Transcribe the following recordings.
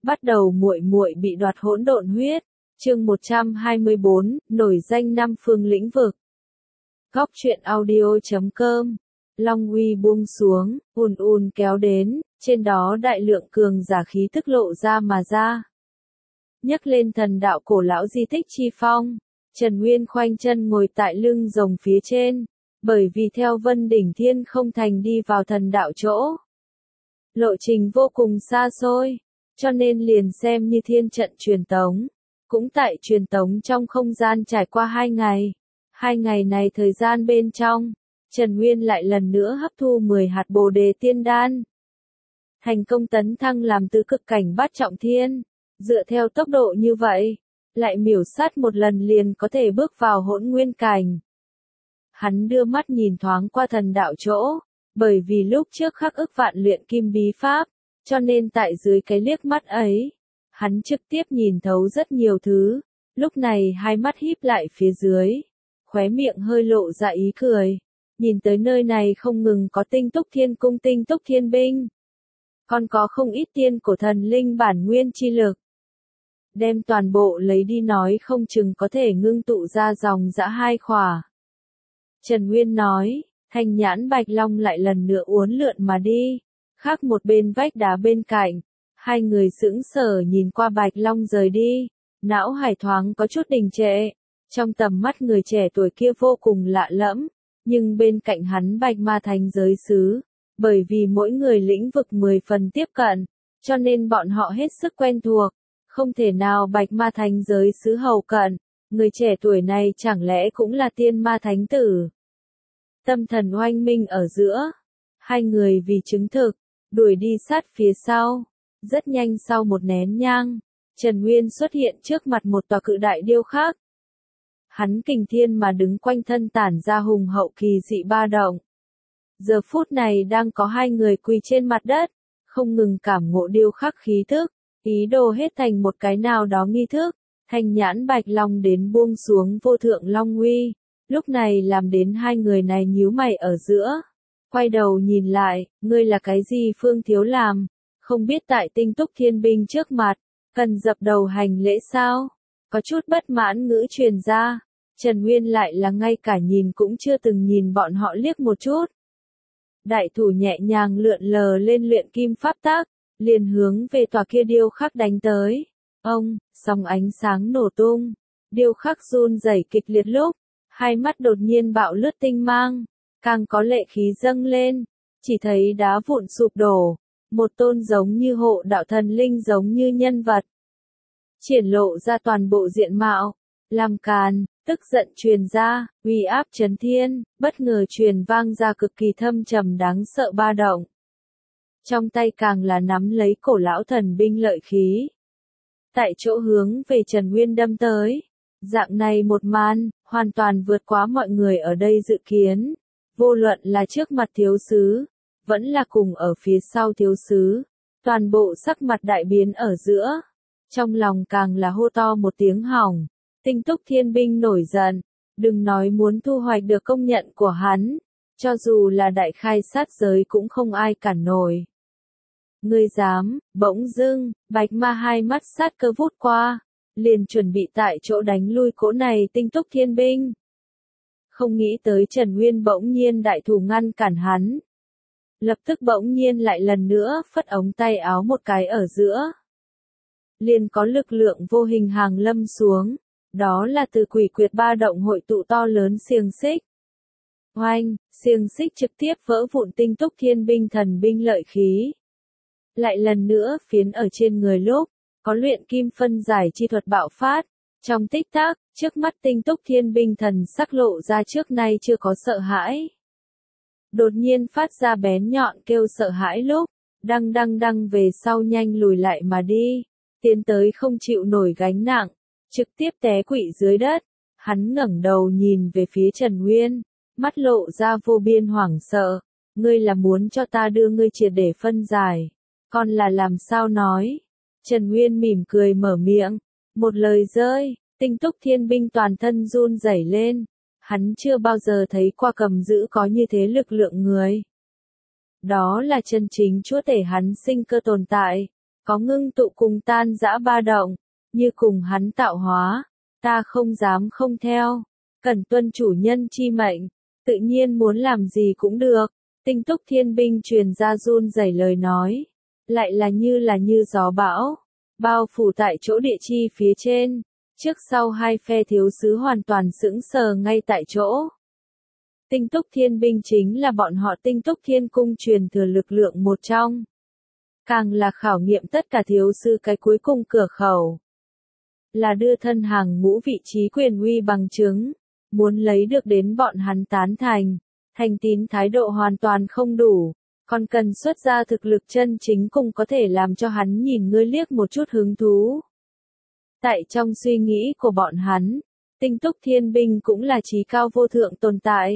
Bắt đầu muội muội bị đoạt hỗn độn huyết. Chương 124, nổi danh năm phương lĩnh vực. Góc truyện audio.com. Long uy buông xuống, ùn kéo đến, trên đó đại lượng cường giả khí tức lộ ra mà ra. Nhấc lên thần đạo cổ lão di tích chi phong, Trần Nguyên khoanh chân ngồi tại lưng rồng phía trên, bởi vì theo Vân Đỉnh Thiên không thành đi vào thần đạo chỗ. Lộ trình vô cùng xa xôi, cho nên liền xem như thiên trận truyền tống. Cũng tại truyền tống trong không gian trải qua 2 ngày. 2 ngày này thời gian bên trong, Trần Nguyên lại lần nữa hấp thu 10 hạt Bồ Đề Tiên Đan. Thành công tấn thăng làm tứ cực cảnh bát trọng thiên. Dựa theo tốc độ như vậy, lại miểu sát một lần liền có thể bước vào hỗn nguyên cảnh. Hắn đưa mắt nhìn thoáng qua thần đạo chỗ, bởi vì lúc trước khắc ức vạn luyện kim bí pháp, cho nên tại dưới cái liếc mắt ấy, hắn trực tiếp nhìn thấu rất nhiều thứ, lúc này hai mắt híp lại phía dưới, khóe miệng hơi lộ ra ý cười, nhìn tới nơi này không ngừng có tinh túc thiên cung tinh túc thiên binh, còn có không ít tiên cổ thần linh bản nguyên chi lực. Đem toàn bộ lấy đi nói không chừng có thể ngưng tụ ra dòng dã 2 khỏa. Trần Nguyên nói, thanh nhãn bạch long lại lần nữa uốn lượn mà đi, khác một bên vách đá bên cạnh, hai người sững sờ nhìn qua bạch long rời đi, não hải thoáng có chút đình trệ, trong tầm mắt người trẻ tuổi kia vô cùng lạ lẫm, nhưng bên cạnh hắn bạch ma thánh giới sứ, bởi vì mỗi người lĩnh vực 10 phần tiếp cận, cho nên bọn họ hết sức quen thuộc. Không thể nào bạch ma thánh giới sứ hầu cận, người trẻ tuổi này chẳng lẽ cũng là tiên ma thánh tử. Tâm thần oanh minh ở giữa, hai người vì chứng thực, đuổi đi sát phía sau, rất nhanh sau một nén nhang, Trần Nguyên xuất hiện trước mặt một tòa cự đại điêu khắc. Hắn kình thiên mà đứng quanh thân tản ra hùng hậu kỳ dị ba động. Giờ phút này đang có hai người quỳ trên mặt đất, không ngừng cảm ngộ điêu khắc khí thức. Ý đồ hết thành một cái nào đó nghi thức, thanh nhãn bạch long đến buông xuống vô thượng long uy, lúc này làm đến hai người này nhíu mày ở giữa, quay đầu nhìn lại, ngươi là cái gì Phương Thiếu làm, không biết tại tinh túc thiên binh trước mặt, cần dập đầu hành lễ sao, có chút bất mãn ngữ truyền ra, Trần Nguyên lại là ngay cả nhìn cũng chưa từng nhìn bọn họ liếc một chút. Đại thủ nhẹ nhàng lượn lờ lên luyện kim pháp tác, liền hướng về tòa kia điêu khắc đánh tới. Ông, sóng ánh sáng nổ tung, điêu khắc run rẩy kịch liệt lúc, hai mắt đột nhiên bạo lướt tinh mang, càng có lệ khí dâng lên, chỉ thấy đá vụn sụp đổ, một tôn giống như hộ đạo thần linh giống như nhân vật. Triển lộ ra toàn bộ diện mạo, làm càn, tức giận truyền ra, uy áp chấn thiên, bất ngờ truyền vang ra cực kỳ thâm trầm đáng sợ ba động. Trong tay càng là nắm lấy cổ lão thần binh lợi khí. Tại chỗ hướng về Trần Nguyên đâm tới. Dạng này một màn, hoàn toàn vượt quá mọi người ở đây dự kiến. Vô luận là trước mặt thiếu sứ, vẫn là cùng ở phía sau thiếu sứ. Toàn bộ sắc mặt đại biến ở giữa. Trong lòng càng là hô to một tiếng hỏng. Tinh túc thiên binh nổi giận. Đừng nói muốn thu hoạch được công nhận của hắn. Cho dù là đại khai sát giới cũng không ai cản nổi. Ngươi dám, bỗng dưng, bạch ma hai mắt sát cơ vút qua, liền chuẩn bị tại chỗ đánh lui cỗ này tinh túc thiên binh. Không nghĩ tới Trần Nguyên bỗng nhiên đại thủ ngăn cản hắn. Lập tức bỗng nhiên lại lần nữa phất ống tay áo một cái ở giữa. Liền có lực lượng vô hình hàng lâm xuống, đó là từ quỷ quyệt ba động hội tụ to lớn xiềng xích. Oanh, xiềng xích trực tiếp vỡ vụn tinh túc thiên binh thần binh lợi khí. Lại lần nữa phiến ở trên người lúc, có luyện kim phân giải chi thuật bạo phát, trong tích tắc, trước mắt tinh túc thiên binh thần sắc lộ ra trước nay chưa có sợ hãi. Đột nhiên phát ra bén nhọn kêu sợ hãi lúc, đăng về sau nhanh lùi lại mà đi, tiến tới không chịu nổi gánh nặng, trực tiếp té quỵ dưới đất, hắn ngẩng đầu nhìn về phía Trần Nguyên, mắt lộ ra vô biên hoảng sợ, ngươi là muốn cho ta đưa ngươi triệt để phân giải. Còn là làm sao nói? Trần Nguyên mỉm cười mở miệng, một lời rơi, tinh túc thiên binh toàn thân run rẩy lên, hắn chưa bao giờ thấy qua cầm giữ có như thế lực lượng người. Đó là chân chính chúa tể hắn sinh cơ tồn tại, có ngưng tụ cùng tan rã ba động, như cùng hắn tạo hóa, ta không dám không theo, cần tuân chủ nhân chi mệnh, tự nhiên muốn làm gì cũng được. Tinh túc thiên binh truyền ra run rẩy lời nói, lại là như gió bão, bao phủ tại chỗ địa chi phía trên, trước sau hai phe thiếu sứ hoàn toàn sững sờ ngay tại chỗ. Tinh túc thiên binh chính là bọn họ tinh túc thiên cung truyền thừa lực lượng một trong. Càng là khảo nghiệm tất cả thiếu sư cái cuối cùng cửa khẩu. Là đưa thân hàng ngũ vị trí quyền uy bằng chứng, muốn lấy được đến bọn hắn tán thành, thành tín thái độ hoàn toàn không đủ, còn cần xuất ra thực lực chân chính cùng có thể làm cho hắn nhìn ngươi liếc một chút hứng thú. Tại trong suy nghĩ của bọn hắn, tinh túc thiên binh cũng là trí cao vô thượng tồn tại.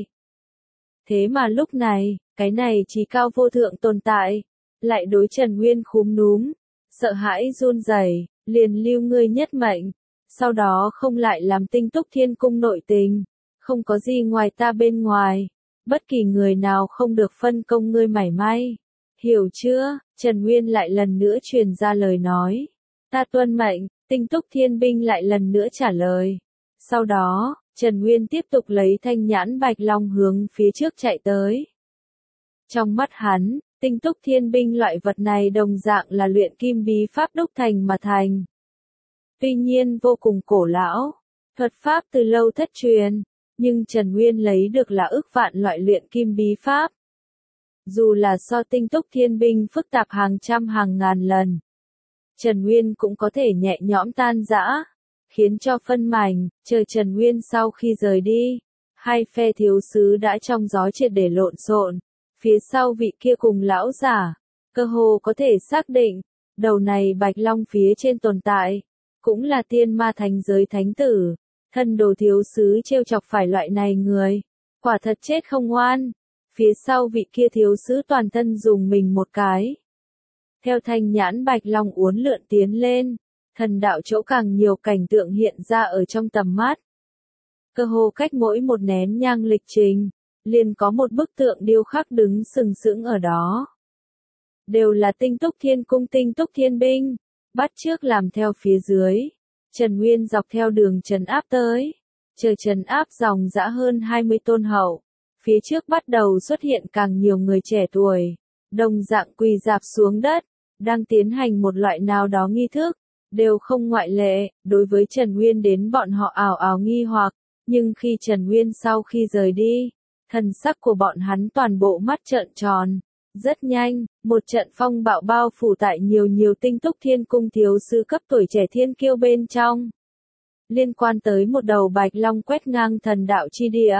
Thế mà lúc này, cái này trí cao vô thượng tồn tại, lại đối Trần Nguyên khúm núm, sợ hãi run rẩy, liền lưu ngươi nhất mệnh, sau đó không lại làm tinh túc thiên cung nội tình, không có gì ngoài ta bên ngoài, bất kỳ người nào không được phân công ngươi mảy may. Hiểu chưa? Trần Nguyên lại lần nữa truyền ra lời nói. Ta tuân mệnh, tinh túc thiên binh lại lần nữa trả lời. Sau đó, Trần Nguyên tiếp tục lấy thanh nhãn bạch long hướng phía trước chạy tới. Trong mắt hắn, tinh túc thiên binh loại vật này đồng dạng là luyện kim bí pháp đúc thành mà thành. Tuy nhiên vô cùng cổ lão, thuật pháp từ lâu thất truyền, nhưng Trần Nguyên lấy được là ức vạn loại luyện kim bí pháp. Dù là so tinh túc thiên binh phức tạp hàng trăm hàng ngàn lần, Trần Nguyên cũng có thể nhẹ nhõm tan rã, khiến cho phân mảnh. Chờ Trần Nguyên sau khi rời đi, hai phe thiếu sứ đã trong gió triệt để lộn xộn. Phía sau vị kia cùng lão giả, cơ hồ có thể xác định, đầu này bạch long phía trên tồn tại, cũng là tiên ma thánh giới thánh tử, thân đồ thiếu sứ trêu chọc phải loại này người, quả thật chết không oan. Phía sau vị kia thiếu sứ toàn thân dùng mình một cái. Theo thanh nhãn bạch long uốn lượn tiến lên, thần đạo chỗ càng nhiều cảnh tượng hiện ra ở trong tầm mắt. Cơ hồ cách mỗi một nén nhang lịch trình, liền có một bức tượng điêu khắc đứng sừng sững ở đó. Đều là tinh túc thiên cung tinh túc thiên binh, bắt chước làm theo phía dưới. Trần Nguyên dọc theo đường trấn áp tới, chờ trấn áp dòng dã hơn 20 tôn hậu. Phía trước bắt đầu xuất hiện càng nhiều người trẻ tuổi, đồng dạng quỳ rạp xuống đất, đang tiến hành một loại nào đó nghi thức, đều không ngoại lệ. Đối với Trần Nguyên đến bọn họ ào ào nghi hoặc, nhưng khi Trần Nguyên sau khi rời đi, thần sắc của bọn hắn toàn bộ mắt trợn tròn. Rất nhanh, một trận phong bạo bao phủ tại nhiều tinh túc thiên cung thiếu sư cấp tuổi trẻ thiên kiêu bên trong. Liên quan tới một đầu bạch long quét ngang thần đạo chi địa.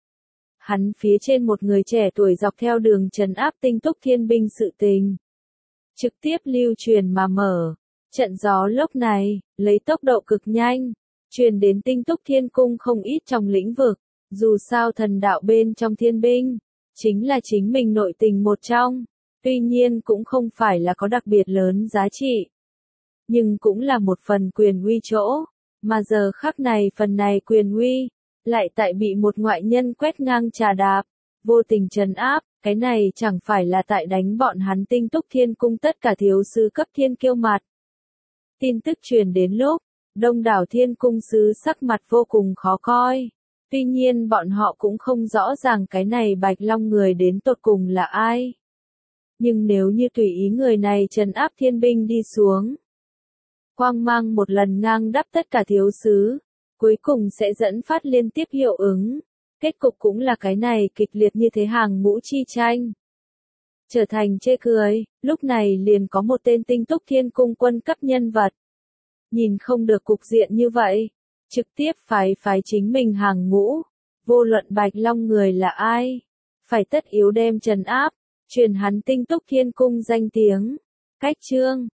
Hắn phía trên một người trẻ tuổi dọc theo đường trấn áp tinh túc thiên binh sự tình. Trực tiếp lưu truyền mà mở. Trận gió lốc này, lấy tốc độ cực nhanh, truyền đến tinh túc thiên cung không ít trong lĩnh vực. Dù sao thần đạo bên trong thiên binh, chính là chính mình nội tình một trong, tuy nhiên cũng không phải là có đặc biệt lớn giá trị. Nhưng cũng là một phần quyền uy chỗ, mà giờ khắc này phần này quyền uy, lại tại bị một ngoại nhân quét ngang trà đạp, vô tình trấn áp, cái này chẳng phải là tại đánh bọn hắn tinh túc thiên cung tất cả thiếu sư cấp thiên kiêu mặt. Tin tức truyền đến lúc, đông đảo thiên cung sứ sắc mặt vô cùng khó coi. Tuy nhiên bọn họ cũng không rõ ràng cái này bạch long người đến tột cùng là ai. Nhưng nếu như tùy ý người này trấn áp thiên binh đi xuống, quang mang một lần ngang đắp tất cả thiếu sứ, cuối cùng sẽ dẫn phát liên tiếp hiệu ứng. Kết cục cũng là cái này kịch liệt như thế hàng ngũ chi tranh. Trở thành chê cười, lúc này liền có một tên tinh túc thiên cung quân cấp nhân vật. Nhìn không được cục diện như vậy, trực tiếp phái chính mình hàng ngũ, vô luận bạch long người là ai, phải tất yếu đem trấn áp, truyền hắn tinh túc thiên cung danh tiếng. Cách chương